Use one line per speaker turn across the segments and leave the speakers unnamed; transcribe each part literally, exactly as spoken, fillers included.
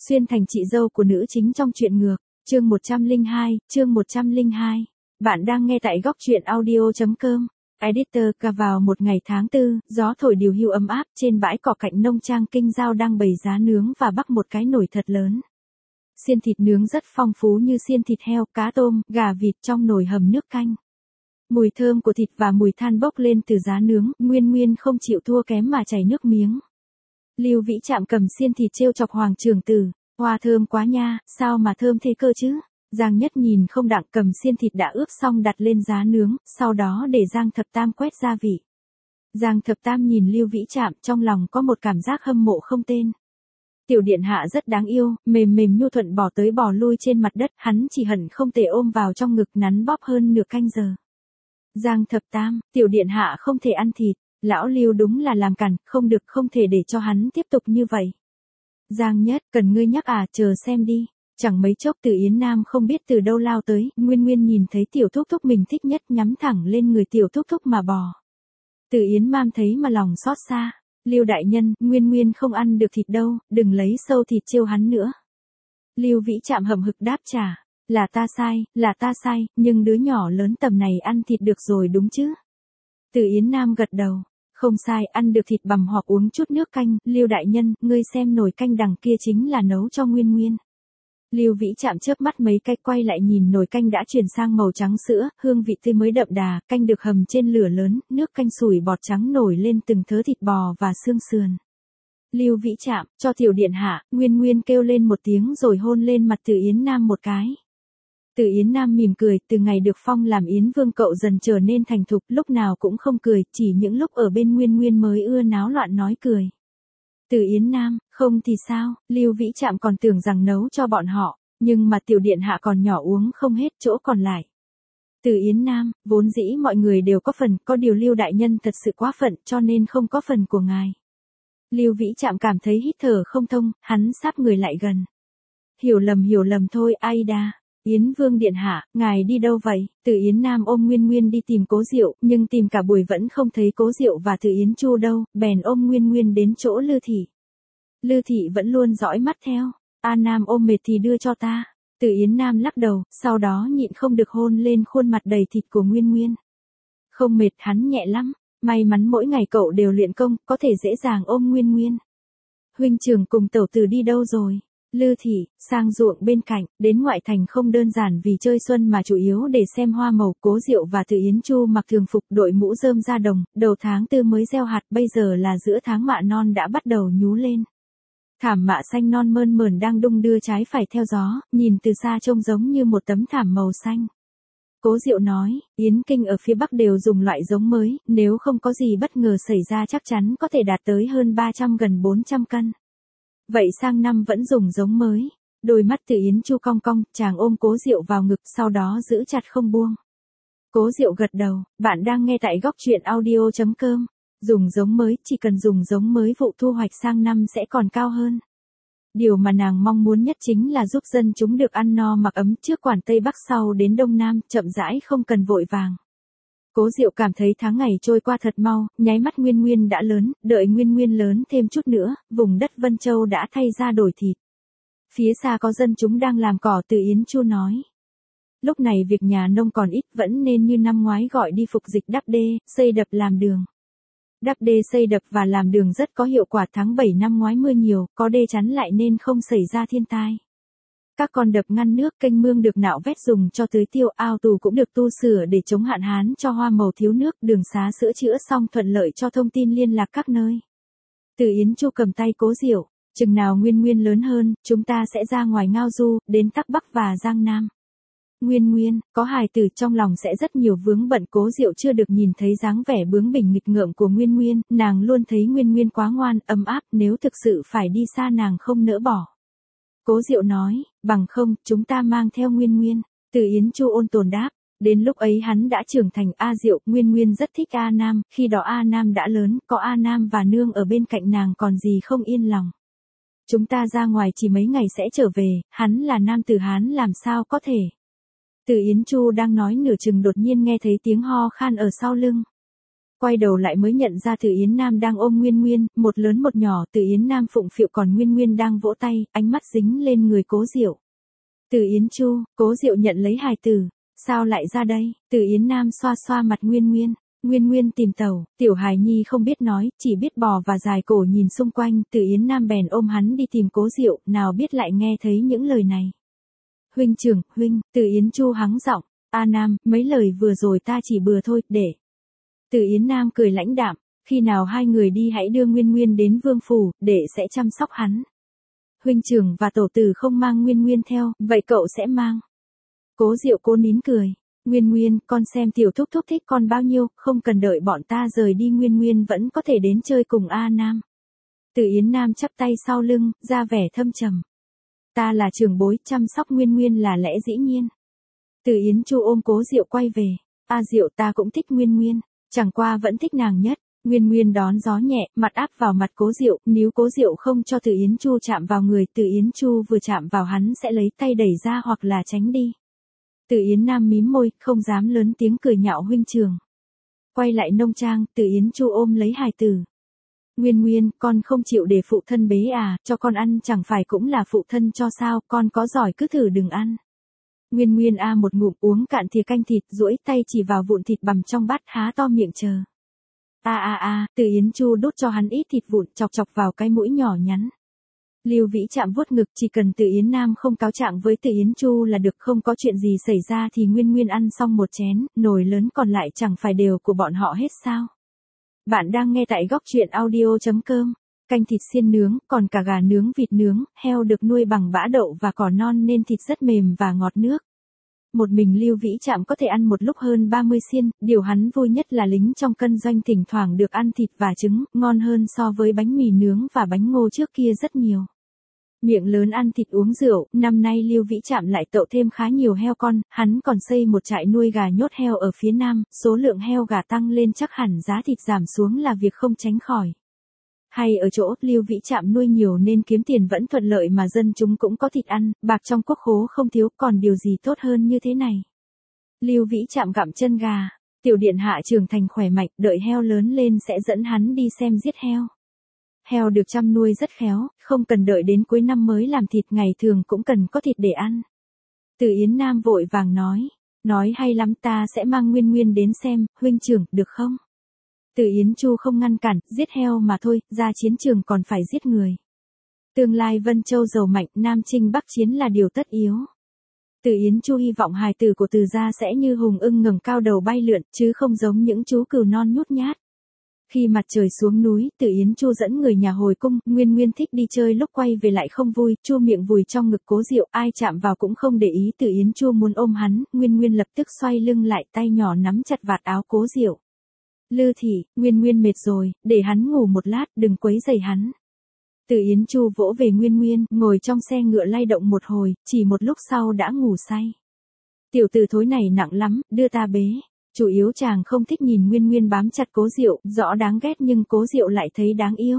Xuyên thành chị dâu của nữ chính trong truyện ngược, chương một trăm lẻ hai, chương một trăm lẻ hai. Bạn đang nghe tại góc truyện audio.com. Editor ca vào một ngày tháng tư, gió thổi điều hưu ấm áp trên bãi cỏ cạnh nông trang Kinh Giao đang bày giá nướng và bắc một cái nồi thật lớn. Xiên thịt nướng rất phong phú như xiên thịt heo, cá tôm, gà vịt trong nồi hầm nước canh. Mùi thơm của thịt và mùi than bốc lên từ giá nướng, Nguyên Nguyên không chịu thua kém mà chảy nước miếng. Lưu Vĩ Trạm cầm xiên thịt trêu chọc Hoàng trưởng tử, hoa thơm quá nha, sao mà thơm thế cơ chứ? Giang Nhất nhìn không đặng cầm xiên thịt đã ướp xong đặt lên giá nướng, sau đó để Giang Thập Tam quét gia vị. Giang Thập Tam nhìn Lưu Vĩ Trạm trong lòng có một cảm giác hâm mộ không tên. Tiểu điện hạ rất đáng yêu, mềm mềm nhu thuận bỏ tới bỏ lui trên mặt đất, hắn chỉ hận không thể ôm vào trong ngực nắn bóp hơn nửa canh giờ. Giang Thập Tam, tiểu điện hạ không thể ăn thịt, lão Lưu đúng là làm cản, không được, không thể để cho hắn tiếp tục như vậy. Giang Nhất, cần ngươi nhắc à, chờ xem đi. Chẳng mấy chốc Từ Yến Nam không biết từ đâu lao tới, Nguyên Nguyên nhìn thấy tiểu thúc thúc mình thích nhất nhắm thẳng lên người tiểu thúc thúc mà bò. Từ Yến Mam thấy mà lòng xót xa. Lưu đại nhân, Nguyên Nguyên không ăn được thịt đâu, đừng lấy sâu thịt trêu hắn nữa. Lưu Vĩ Trạm hậm hực đáp trả, là ta sai, là ta sai, nhưng đứa nhỏ lớn tầm này ăn thịt được rồi đúng chứ? Từ Yến Nam gật đầu, không sai, ăn được thịt bằm hoặc uống chút nước canh. Lưu đại nhân, ngươi xem nồi canh đằng kia chính là nấu cho Nguyên Nguyên. Lưu Vĩ Trạm chớp mắt mấy cái quay lại nhìn nồi canh đã chuyển sang màu trắng sữa, hương vị tươi mới đậm đà, canh được hầm trên lửa lớn, nước canh sủi bọt trắng nổi lên từng thớ thịt bò và xương sườn. Lưu Vĩ Trạm, cho tiểu điện hạ, Nguyên Nguyên kêu lên một tiếng rồi hôn lên mặt Từ Yến Nam một cái. Từ Yến Nam mỉm cười, từ ngày được phong làm Yến Vương cậu dần trở nên thành thục, lúc nào cũng không cười, chỉ những lúc ở bên Nguyên Nguyên mới ưa náo loạn nói cười. Từ Yến Nam, không thì sao, Lưu Vĩ Trạm còn tưởng rằng nấu cho bọn họ, nhưng mà tiểu điện hạ còn nhỏ uống không hết chỗ còn lại. Từ Yến Nam, vốn dĩ mọi người đều có phần, có điều Lưu đại nhân thật sự quá phận cho nên không có phần của ngài. Lưu Vĩ Trạm cảm thấy hít thở không thông, hắn sáp người lại gần. Hiểu lầm hiểu lầm thôi, Aida. Yến Vương điện hạ, ngài đi đâu vậy? Từ Yến Nam ôm Nguyên Nguyên đi tìm Cố Diệu, nhưng tìm cả buổi vẫn không thấy Cố Diệu và Từ Yến Chu đâu, bèn ôm Nguyên Nguyên đến chỗ Lư Thị. Lư Thị vẫn luôn dõi mắt theo. A Nam ôm mệt thì đưa cho ta. Từ Yến Nam lắc đầu, sau đó nhịn không được hôn lên khuôn mặt đầy thịt của Nguyên Nguyên. Không mệt, hắn nhẹ lắm. May mắn mỗi ngày cậu đều luyện công, có thể dễ dàng ôm Nguyên Nguyên. Huynh trưởng cùng tẩu tử đi đâu rồi? Lư Thị, sang ruộng bên cạnh, đến ngoại thành không đơn giản vì chơi xuân mà chủ yếu để xem hoa màu. Cố Diệu và Từ Yến Chu mặc thường phục đội mũ rơm ra đồng, đầu tháng tư mới gieo hạt, bây giờ là giữa tháng mạ non đã bắt đầu nhú lên. Thảm mạ xanh non mơn mởn đang đung đưa trái phải theo gió, nhìn từ xa trông giống như một tấm thảm màu xanh. Cố Diệu nói, Yến Kinh ở phía Bắc đều dùng loại giống mới, nếu không có gì bất ngờ xảy ra chắc chắn có thể đạt tới hơn ba trăm gần bốn trăm cân. Vậy sang năm vẫn dùng giống mới. Đôi mắt Từ Yến Chu cong cong, chàng ôm Cố Diệu vào ngực sau đó giữ chặt không buông. Cố Diệu gật đầu, bạn đang nghe tại góc truyện audio.com. Dùng giống mới, chỉ cần dùng giống mới vụ thu hoạch sang năm sẽ còn cao hơn. Điều mà nàng mong muốn nhất chính là giúp dân chúng được ăn no mặc ấm trước quản Tây Bắc sau đến Đông Nam, chậm rãi không cần vội vàng. Cố Diệu cảm thấy tháng ngày trôi qua thật mau, nháy mắt Nguyên Nguyên đã lớn, đợi Nguyên Nguyên lớn thêm chút nữa, vùng đất Vân Châu đã thay ra đổi thịt. Phía xa có dân chúng đang làm cỏ, Từ Yến Chu nói. Lúc này việc nhà nông còn ít, vẫn nên như năm ngoái gọi đi phục dịch đắp đê, xây đập làm đường. Đắp đê xây đập và làm đường rất có hiệu quả, tháng bảy năm ngoái mưa nhiều, có đê chắn lại nên không xảy ra thiên tai. Các con đập ngăn nước, kênh mương được nạo vét dùng cho tưới tiêu, ao tù cũng được tu sửa để chống hạn hán cho hoa màu thiếu nước, đường xá sửa chữa xong thuận lợi cho thông tin liên lạc các nơi. Từ Yến Chu cầm tay Cố Diệu, chừng nào Nguyên Nguyên lớn hơn, chúng ta sẽ ra ngoài ngao du, đến Tắc Bắc và Giang Nam. Nguyên Nguyên, có hài tử trong lòng sẽ rất nhiều vướng bận. Cố Diệu chưa được nhìn thấy dáng vẻ bướng bỉnh nghịch ngợm của Nguyên Nguyên, nàng luôn thấy Nguyên Nguyên quá ngoan, ấm áp, nếu thực sự phải đi xa nàng không nỡ bỏ. Cố Diệu nói, bằng không, chúng ta mang theo Nguyên Nguyên. Từ Yến Chu ôn tồn đáp, đến lúc ấy hắn đã trưởng thành. A Diệu, Nguyên Nguyên rất thích A Nam, khi đó A Nam đã lớn, có A Nam và nương ở bên cạnh nàng còn gì không yên lòng. Chúng ta ra ngoài chỉ mấy ngày sẽ trở về, hắn là nam tử Hán làm sao có thể. Từ Yến Chu đang nói nửa chừng đột nhiên nghe thấy tiếng ho khan ở sau lưng. quay đầu lại mới nhận ra Từ Yến Nam đang ôm Nguyên Nguyên, một lớn một nhỏ. Từ Yến Nam phụng phịu còn Nguyên Nguyên đang vỗ tay, ánh mắt dính lên người Cố Diệu. Từ Yến Chu, Cố Diệu nhận lấy hài tử, sao lại ra đây? Từ Yến Nam xoa xoa mặt Nguyên Nguyên. Nguyên Nguyên tìm tàu, tiểu hài nhi không biết nói, chỉ biết bò và dài cổ nhìn xung quanh. Từ Yến Nam bèn ôm hắn đi tìm Cố Diệu, nào biết lại nghe thấy những lời này. Huynh trưởng, huynh, Từ Yến Chu hắng giọng, A Nam, mấy lời vừa rồi ta chỉ bừa thôi, để. Từ Yến Nam cười lãnh đạm, khi nào hai người đi hãy đưa Nguyên Nguyên đến vương phủ, để sẽ chăm sóc hắn. Huynh trưởng và tổ tử không mang Nguyên Nguyên theo, vậy cậu sẽ mang. Cố Diệu cố nín cười. Nguyên Nguyên, con xem tiểu thúc thúc thích con bao nhiêu, không cần đợi bọn ta rời đi Nguyên Nguyên vẫn có thể đến chơi cùng A Nam. Từ Yến Nam chắp tay sau lưng, ra vẻ thâm trầm. Ta là trưởng bối, chăm sóc Nguyên Nguyên là lẽ dĩ nhiên. Từ Yến Chu ôm Cố Diệu quay về. A Diệu, ta cũng thích Nguyên Nguyên, chẳng qua vẫn thích nàng nhất. Nguyên Nguyên đón gió nhẹ, mặt áp vào mặt Cố Diệu, níu Cố Diệu không cho Từ Yến Chu chạm vào người. Từ Yến Chu vừa chạm vào hắn sẽ lấy tay đẩy ra hoặc là tránh đi. Từ Yến Nam mím môi, không dám lớn tiếng cười nhạo huynh trưởng. Quay lại nông trang, Từ Yến Chu ôm lấy hài tử. Nguyên Nguyên, con không chịu để phụ thân bế à, cho con ăn chẳng phải cũng là phụ thân cho sao, con có giỏi cứ thử đừng ăn. Nguyên Nguyên a một ngụm uống cạn thìa canh thịt, duỗi tay chỉ vào vụn thịt bằm trong bát, há to miệng chờ. A a a, Từ Yến Chu đút cho hắn ít thịt vụn, chọc chọc vào cái mũi nhỏ nhắn. Lưu Vĩ chạm vuốt ngực, chỉ cần Từ Yến Nam không cáo trạng với Từ Yến Chu là được, không có chuyện gì xảy ra thì Nguyên Nguyên ăn xong một chén, nồi lớn còn lại chẳng phải đều của bọn họ hết sao. Bạn đang nghe tại góc truyện audio.com, canh thịt xiên nướng, còn cả gà nướng, vịt nướng, heo được nuôi bằng bã đậu và cỏ non nên thịt rất mềm và ngọt nước. Một mình Lưu Vĩ Trạm có thể ăn một lúc hơn ba mươi xiên, điều hắn vui nhất là lính trong cân doanh thỉnh thoảng được ăn thịt và trứng, ngon hơn so với bánh mì nướng và bánh ngô trước kia rất nhiều. Miệng lớn ăn thịt uống rượu, năm nay Lưu Vĩ Trạm lại tậu thêm khá nhiều heo con, hắn còn xây một trại nuôi gà nhốt heo ở phía nam, số lượng heo gà tăng lên chắc hẳn giá thịt giảm xuống là việc không tránh khỏi. Hay ở chỗ Lưu Vĩ Trạm nuôi nhiều nên kiếm tiền vẫn thuận lợi mà dân chúng cũng có thịt ăn, bạc trong quốc khố không thiếu, còn điều gì tốt hơn như thế này. Lưu Vĩ Trạm gặm chân gà, tiểu điện hạ trưởng thành khỏe mạnh, đợi heo lớn lên sẽ dẫn hắn đi xem giết heo. Heo được chăm nuôi rất khéo, không cần đợi đến cuối năm mới làm thịt, ngày thường cũng cần có thịt để ăn. Từ Yến Nam vội vàng nói, nói hay lắm, ta sẽ mang Nguyên Nguyên đến xem, huynh trưởng, được không? Từ Yến Chu không ngăn cản, giết heo mà thôi, ra chiến trường còn phải giết người. Tương lai Vân Châu giàu mạnh, Nam Chinh Bắc Chiến là điều tất yếu. Từ Yến Chu hy vọng hài tử của Từ gia sẽ như hùng ưng ngẩng cao đầu bay lượn, chứ không giống những chú cừu non nhút nhát. Khi mặt trời xuống núi, Từ Yến Chu dẫn người nhà hồi cung, Nguyên Nguyên thích đi chơi lúc quay về lại không vui, chu miệng vùi trong ngực Cố Diệu, ai chạm vào cũng không để ý. Từ Yến Chu muốn ôm hắn, Nguyên Nguyên lập tức xoay lưng lại, tay nhỏ nắm chặt vạt áo Cố Diệu. Lư thị, Nguyên Nguyên mệt rồi, để hắn ngủ một lát, đừng quấy rầy hắn. Từ Yến Chu vỗ về Nguyên Nguyên, ngồi trong xe ngựa lay động một hồi, chỉ một lúc sau đã ngủ say. Tiểu tử thối này nặng lắm, đưa ta bế. Chủ yếu chàng không thích nhìn Nguyên Nguyên bám chặt Cố Diệu, rõ đáng ghét nhưng Cố Diệu lại thấy đáng yêu.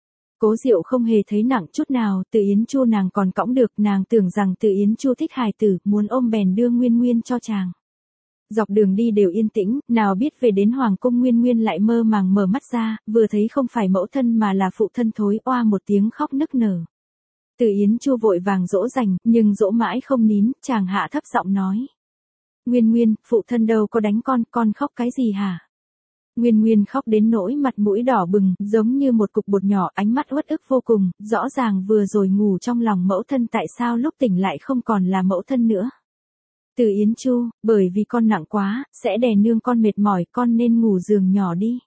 Cố Diệu không hề thấy nặng chút nào, Từ Yến Chu nàng còn cõng được, nàng tưởng rằng Từ Yến Chu thích hài tử, muốn ôm bèn đưa Nguyên Nguyên cho chàng. Dọc đường đi đều yên tĩnh, nào biết về đến hoàng cung Nguyên Nguyên lại mơ màng mở mắt ra, vừa thấy không phải mẫu thân mà là phụ thân thối, oa một tiếng khóc nức nở. Từ Yến Chu vội vàng dỗ dành, nhưng dỗ mãi không nín, chàng hạ thấp giọng nói. Nguyên Nguyên, phụ thân đâu có đánh con, con khóc cái gì hả? Nguyên Nguyên khóc đến nỗi mặt mũi đỏ bừng, giống như một cục bột nhỏ, ánh mắt uất ức vô cùng, rõ ràng vừa rồi ngủ trong lòng mẫu thân, tại sao lúc tỉnh lại không còn là mẫu thân nữa. Từ Yến Chu, bởi vì con nặng quá, sẽ đè nương con mệt mỏi, con nên ngủ giường nhỏ đi.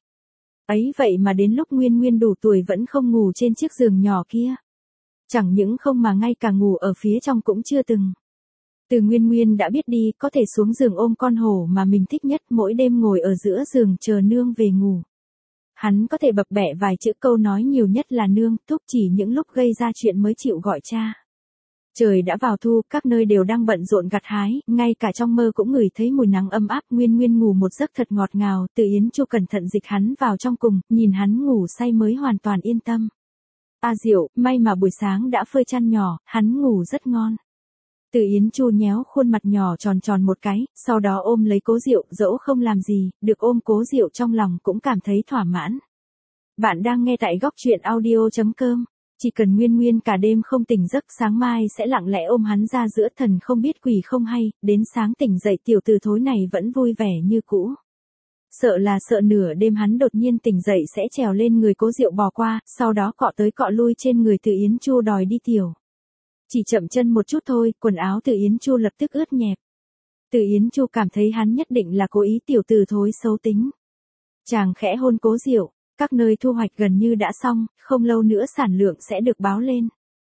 Ấy vậy mà đến lúc Nguyên Nguyên đủ tuổi vẫn không ngủ trên chiếc giường nhỏ kia. Chẳng những không mà ngay cả ngủ ở phía trong cũng chưa từng. Từ Nguyên Nguyên đã biết đi, có thể xuống giường ôm con hổ mà mình thích nhất, mỗi đêm ngồi ở giữa giường chờ nương về ngủ. Hắn có thể bập bẹ vài chữ, câu nói nhiều nhất là nương, thúc, chỉ những lúc gây ra chuyện mới chịu gọi cha. Trời đã vào thu, các nơi đều đang bận rộn gặt hái, ngay cả trong mơ cũng ngửi thấy mùi nắng ấm áp. Nguyên Nguyên ngủ một giấc thật ngọt ngào, Từ Yến Chu cẩn thận dịch hắn vào trong cùng, nhìn hắn ngủ say mới hoàn toàn yên tâm. A Diệu, may mà buổi sáng đã phơi chăn nhỏ, hắn ngủ rất ngon. Từ Yến Chu nhéo khuôn mặt nhỏ tròn tròn một cái, sau đó ôm lấy Cố Diệu, dẫu không làm gì, được ôm Cố Diệu trong lòng cũng cảm thấy thỏa mãn. Bạn đang nghe tại góc truyện audio.com. Chỉ cần Nguyên Nguyên cả đêm không tỉnh giấc, sáng mai sẽ lặng lẽ ôm hắn ra giữa thần không biết quỷ không hay, đến sáng tỉnh dậy tiểu tử thối này vẫn vui vẻ như cũ. Sợ là sợ nửa đêm hắn đột nhiên tỉnh dậy sẽ trèo lên người Cố Diệu bò qua, sau đó cọ tới cọ lui trên người Từ Yến Chu đòi đi tiểu. Chỉ chậm chân một chút thôi, quần áo Từ Yến Chu lập tức ướt nhẹp. Từ Yến Chu cảm thấy hắn nhất định là cố ý tiểu tử thối xấu tính. Chàng khẽ hôn Cố Diệu, các nơi thu hoạch gần như đã xong, không lâu nữa sản lượng sẽ được báo lên.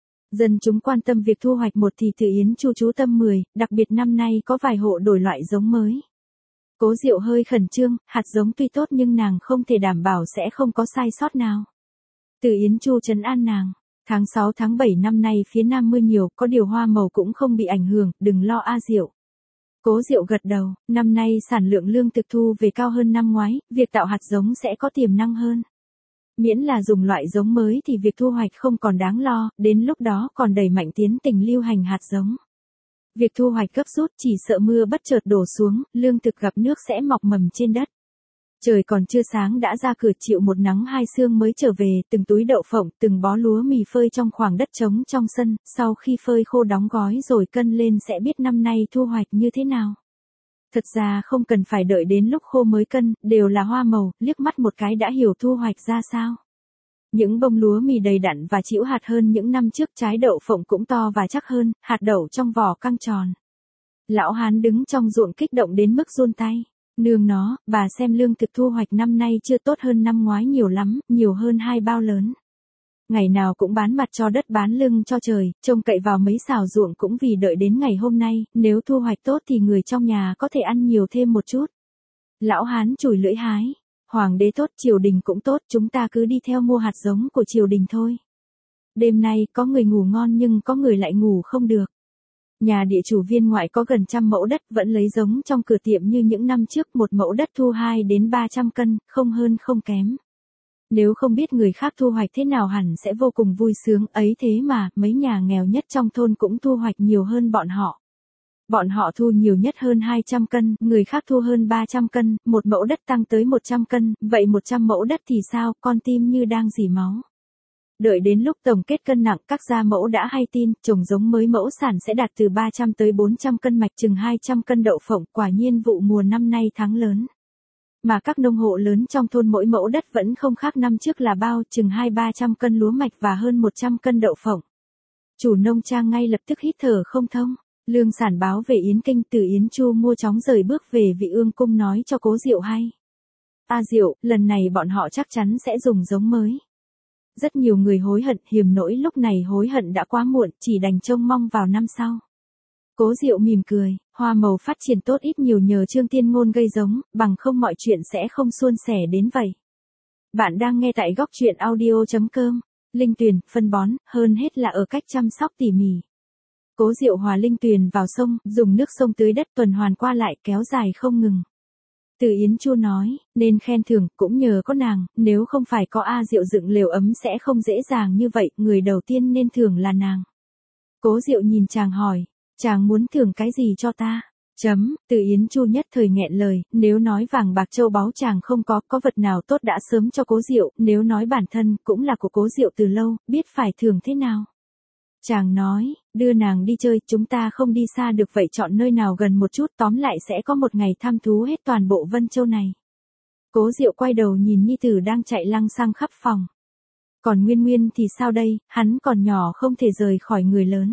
Dân chúng quan tâm việc thu hoạch một thì Từ Yến Chu chú tâm mười, đặc biệt năm nay có vài hộ đổi loại giống mới. Cố Diệu hơi khẩn trương, hạt giống tuy tốt nhưng nàng không thể đảm bảo sẽ không có sai sót nào. Từ Yến Chu trấn an nàng. Tháng sáu tháng bảy năm nay phía Nam mưa nhiều, có điều hoa màu cũng không bị ảnh hưởng, đừng lo a Diệu. Cố Diệu gật đầu, năm nay sản lượng lương thực thu về cao hơn năm ngoái, việc tạo hạt giống sẽ có tiềm năng hơn. Miễn là dùng loại giống mới thì việc thu hoạch không còn đáng lo, đến lúc đó còn đẩy mạnh tiến tình lưu hành hạt giống. Việc thu hoạch gấp rút chỉ sợ mưa bất chợt đổ xuống, lương thực gặp nước sẽ mọc mầm trên đất. Trời còn chưa sáng đã ra cửa chịu một nắng hai sương mới trở về, từng túi đậu phộng, từng bó lúa mì phơi trong khoảng đất trống trong sân, sau khi phơi khô đóng gói rồi cân lên sẽ biết năm nay thu hoạch như thế nào. Thật ra không cần phải đợi đến lúc khô mới cân, đều là hoa màu, liếc mắt một cái đã hiểu thu hoạch ra sao. Những bông lúa mì đầy đặn và chĩu hạt hơn những năm trước, trái đậu phộng cũng to và chắc hơn, hạt đậu trong vỏ căng tròn. Lão Hán đứng trong ruộng kích động đến mức run tay. Nương nó, bà xem lương thực thu hoạch năm nay chưa tốt hơn năm ngoái nhiều lắm, nhiều hơn hai bao lớn. Ngày nào cũng bán mặt cho đất bán lưng cho trời, trông cậy vào mấy xào ruộng cũng vì đợi đến ngày hôm nay, nếu thu hoạch tốt thì người trong nhà có thể ăn nhiều thêm một chút. Lão Hán chùi lưỡi hái, hoàng đế tốt, triều đình cũng tốt, chúng ta cứ đi theo mua hạt giống của triều đình thôi. Đêm nay có người ngủ ngon nhưng có người lại ngủ không được. Nhà địa chủ viên ngoại có gần trăm mẫu đất vẫn lấy giống trong cửa tiệm như những năm trước, một mẫu đất thu hai đến ba trăm cân, không hơn không kém. Nếu không biết người khác thu hoạch thế nào hẳn sẽ vô cùng vui sướng, ấy thế mà, mấy nhà nghèo nhất trong thôn cũng thu hoạch nhiều hơn bọn họ. Bọn họ thu nhiều nhất hơn hai trăm cân, người khác thu hơn ba trăm cân, một mẫu đất tăng tới một trăm cân, vậy một trăm mẫu đất thì sao, con tim như đang rỉ máu. Đợi đến lúc tổng kết cân nặng, các gia mẫu đã hay tin, trồng giống mới mẫu sản sẽ đạt từ ba trăm tới bốn trăm cân mạch, chừng hai trăm cân đậu phộng, quả nhiên vụ mùa năm nay thắng lớn. Mà các nông hộ lớn trong thôn mỗi mẫu đất vẫn không khác năm trước là bao, chừng hai ba trăm cân lúa mạch và hơn một trăm cân đậu phộng. Chủ nông trang ngay lập tức hít thở không thông, lương sản báo về Yến Kinh, Từ Yến Chu mua chóng rời bước về Vị Ương cung nói cho Cố Diệu hay. A Diệu, lần này bọn họ chắc chắn sẽ dùng giống mới. Rất nhiều người hối hận, hiềm nỗi lúc này hối hận đã quá muộn, chỉ đành trông mong vào năm sau. Cố Diệu mỉm cười, hoa màu phát triển tốt ít nhiều nhờ Trương Tiên Ngôn gây giống, bằng không mọi chuyện sẽ không suôn sẻ đến vậy. Bạn đang nghe tại góc truyện audio.com. Linh tuyền, phân bón, hơn hết là ở cách chăm sóc tỉ mỉ. Cố Diệu hòa linh tuyền vào sông, dùng nước sông tưới đất tuần hoàn qua lại kéo dài không ngừng. Từ Yến Chu nói, nên khen thưởng, cũng nhờ có nàng, nếu không phải có A Diệu dựng lều ấm sẽ không dễ dàng như vậy, người đầu tiên nên thưởng là nàng. Cố Diệu nhìn chàng hỏi, chàng muốn thưởng cái gì cho ta? Chấm, Từ Yến Chu nhất thời nghẹn lời, nếu nói vàng bạc châu báu chàng không có, có vật nào tốt đã sớm cho Cố Diệu, nếu nói bản thân, cũng là của Cố Diệu từ lâu, biết phải thưởng thế nào. Chàng nói, đưa nàng đi chơi, chúng ta không đi xa được vậy chọn nơi nào gần một chút, tóm lại sẽ có một ngày thăm thú hết toàn bộ Vân Châu này. Cố Diệu quay đầu nhìn nhi tử đang chạy lăng xăng khắp phòng. Còn Nguyên Nguyên thì sao đây, hắn còn nhỏ không thể rời khỏi người lớn.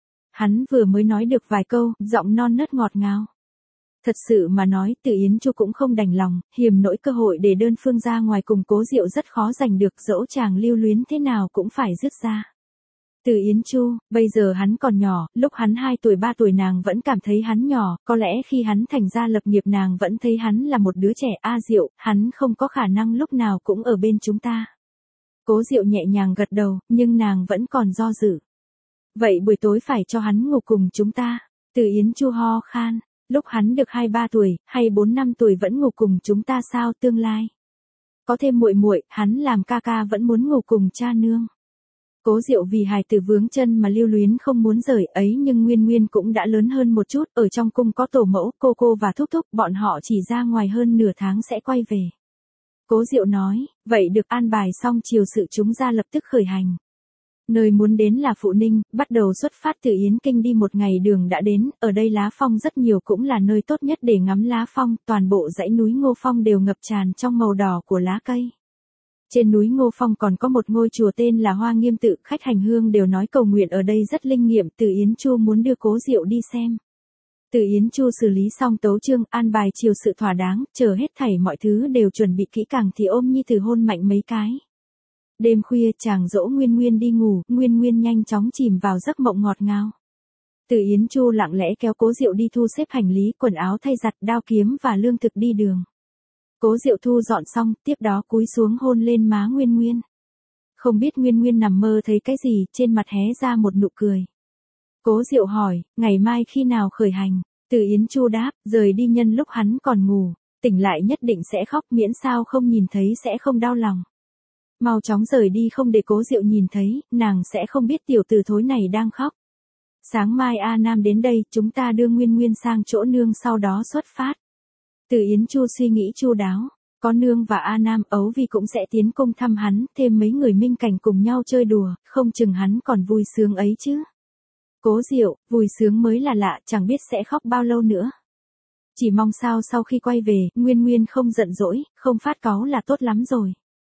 Hắn vừa mới nói được vài câu, giọng non nớt ngọt ngào. Thật sự mà nói, Từ Yến Chu cũng không đành lòng, hiềm nỗi cơ hội để đơn phương ra ngoài cùng Cố Diệu rất khó giành được, dẫu chàng lưu luyến thế nào cũng phải dứt ra. Từ Yến Chu, bây giờ hắn còn nhỏ, lúc hắn hai tuổi ba tuổi nàng vẫn cảm thấy hắn nhỏ, có lẽ khi hắn thành ra lập nghiệp nàng vẫn thấy hắn là một đứa trẻ. A Diệu, hắn không có khả năng lúc nào cũng ở bên chúng ta. Cố Diệu nhẹ nhàng gật đầu, nhưng nàng vẫn còn do dự. Vậy buổi tối phải cho hắn ngủ cùng chúng ta. Từ Yến Chu ho khan, lúc hắn được hai ba tuổi, hay bốn năm tuổi vẫn ngủ cùng chúng ta sao, tương lai. Có thêm muội muội, hắn làm ca ca vẫn muốn ngủ cùng cha nương. Cố Diệu vì hài tử vướng chân mà lưu luyến không muốn rời ấy, nhưng Nguyên Nguyên cũng đã lớn hơn một chút, ở trong cung có tổ mẫu, cô cô và thúc thúc, bọn họ chỉ ra ngoài hơn nửa tháng sẽ quay về. Cố Diệu nói, vậy được an bài xong chiều sự chúng ra lập tức khởi hành. Nơi muốn đến là Phụ Ninh, bắt đầu xuất phát từ Yến Kinh đi một ngày đường đã đến, ở đây lá phong rất nhiều cũng là nơi tốt nhất để ngắm lá phong, toàn bộ dãy núi Ngô Phong đều ngập tràn trong màu đỏ của lá cây. Trên núi Ngô Phong còn có một ngôi chùa tên là Hoa Nghiêm Tự, khách hành hương đều nói cầu nguyện ở đây rất linh nghiệm. Từ Yến Chu muốn đưa Cố Diệu đi xem. Từ Yến Chu xử lý xong tấu chương, an bài chiều sự thỏa đáng, chờ hết thảy mọi thứ đều chuẩn bị kỹ càng thì ôm Nhi Tử hôn mạnh mấy cái. Đêm khuya chàng dỗ Nguyên Nguyên đi ngủ, Nguyên Nguyên nhanh chóng chìm vào giấc mộng ngọt ngào. Từ Yến Chu lặng lẽ kéo Cố Diệu đi thu xếp hành lý, quần áo thay giặt, đao kiếm và lương thực đi đường. Cố Diệu thu dọn xong, tiếp đó cúi xuống hôn lên má Nguyên Nguyên. Không biết Nguyên Nguyên nằm mơ thấy cái gì, trên mặt hé ra một nụ cười. Cố Diệu hỏi, ngày mai khi nào khởi hành? Từ Yến Chu đáp, rời đi nhân lúc hắn còn ngủ, tỉnh lại nhất định sẽ khóc, miễn sao không nhìn thấy sẽ không đau lòng. Mau chóng rời đi không để Cố Diệu nhìn thấy, nàng sẽ không biết tiểu tử thối này đang khóc. Sáng mai A Nam đến đây, chúng ta đưa Nguyên Nguyên sang chỗ nương sau đó xuất phát. Từ Yến Chu suy nghĩ chu đáo, có nương và A Nam, Ấu Vi cũng sẽ tiến cung thăm hắn, thêm mấy người minh cảnh cùng nhau chơi đùa, không chừng hắn còn vui sướng ấy chứ. Cố Diệu, vui sướng mới là lạ, chẳng biết sẽ khóc bao lâu nữa. Chỉ mong sao sau khi quay về, Nguyên Nguyên không giận dỗi, không phát cáu là tốt lắm rồi.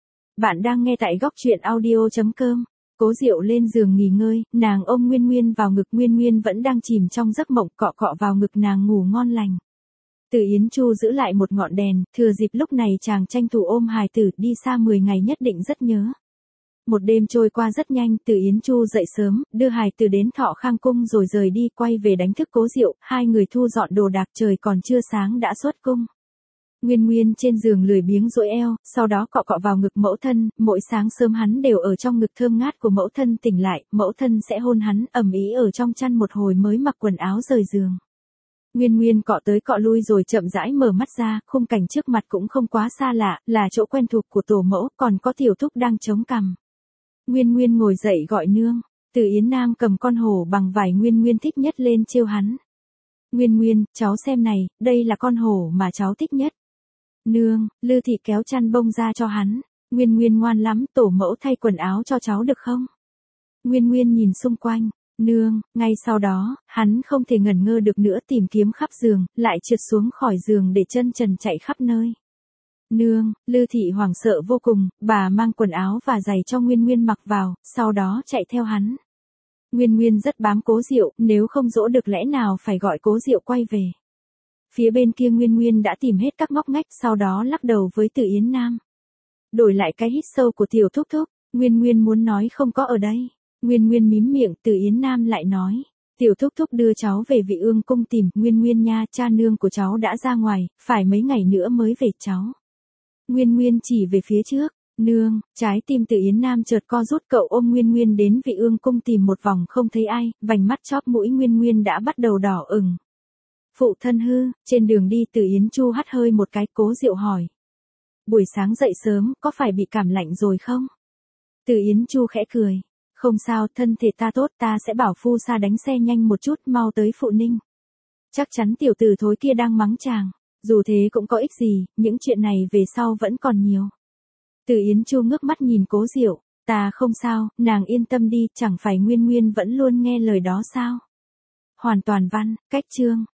Bạn đang nghe tại góc truyện audio chấm com. Cố Diệu lên giường nghỉ ngơi, nàng ôm Nguyên Nguyên vào ngực, Nguyên Nguyên vẫn đang chìm trong giấc mộng, cọ cọ vào ngực nàng ngủ ngon lành. Từ Yến Chu giữ lại một ngọn đèn, thừa dịp lúc này chàng tranh thủ ôm hài tử, đi xa mười ngày nhất định rất nhớ. Một đêm trôi qua rất nhanh, Từ Yến Chu dậy sớm, đưa hài tử đến Thọ Khang cung rồi rời đi, quay về đánh thức Cố Diệu, hai người thu dọn đồ đạc, trời còn chưa sáng đã xuất cung. Nguyên Nguyên trên giường lười biếng duỗi eo, sau đó cọ cọ vào ngực mẫu thân, mỗi sáng sớm hắn đều ở trong ngực thơm ngát của mẫu thân, tỉnh lại, mẫu thân sẽ hôn hắn, ầm ĩ ở trong chăn một hồi mới mặc quần áo rời giường. Nguyên Nguyên cọ tới cọ lui rồi chậm rãi mở mắt ra, khung cảnh trước mặt cũng không quá xa lạ, là chỗ quen thuộc của tổ mẫu, còn có tiểu thúc đang chống cằm. Nguyên Nguyên ngồi dậy gọi nương, Từ Yến Nam cầm con hổ bằng vải Nguyên Nguyên thích nhất lên trêu hắn. Nguyên Nguyên, cháu xem này, đây là con hổ mà cháu thích nhất. Nương, Lư Thị kéo chăn bông ra cho hắn. Nguyên Nguyên ngoan lắm, tổ mẫu thay quần áo cho cháu được không? Nguyên Nguyên nhìn xung quanh. Nương, ngay sau đó, hắn không thể ngẩn ngơ được nữa, tìm kiếm khắp giường, lại trượt xuống khỏi giường để chân trần chạy khắp nơi. Nương, Lư Thị hoảng sợ vô cùng, bà mang quần áo và giày cho Nguyên Nguyên mặc vào, sau đó chạy theo hắn. Nguyên Nguyên rất bám Cố Diệu, nếu không dỗ được lẽ nào phải gọi Cố Diệu quay về. Phía bên kia Nguyên Nguyên đã tìm hết các ngóc ngách, sau đó lắc đầu với Từ Yến Nam. Đổi lại cái hít sâu của tiểu thúc thúc, Nguyên Nguyên muốn nói không có ở đây. Nguyên Nguyên mím miệng, Từ Yến Nam lại nói. Tiểu thúc thúc đưa cháu về Vị Ương cung tìm, Nguyên Nguyên nha, cha nương của cháu đã ra ngoài, phải mấy ngày nữa mới về cháu. Nguyên Nguyên chỉ về phía trước, nương, trái tim Từ Yến Nam chợt co rút, cậu ôm Nguyên Nguyên đến Vị Ương cung tìm một vòng không thấy ai, vành mắt chóp mũi Nguyên Nguyên đã bắt đầu đỏ ửng. Phụ thân hư, trên đường đi Từ Yến Chu hắt hơi một cái, Cố Diệu hỏi. Buổi sáng dậy sớm, có phải bị cảm lạnh rồi không? Từ Yến Chu khẽ cười. Không sao, thân thể ta tốt, ta sẽ bảo phu sa đánh xe nhanh một chút, mau tới Phụ Ninh. Chắc chắn tiểu tử thối kia đang mắng chàng. Dù thế cũng có ích gì, những chuyện này về sau vẫn còn nhiều. Từ Yến Chu ngước mắt nhìn Cố Diệu. Ta không sao, nàng yên tâm đi, chẳng phải Nguyên Nguyên vẫn luôn nghe lời đó sao? Hoàn toàn văn, cách chương.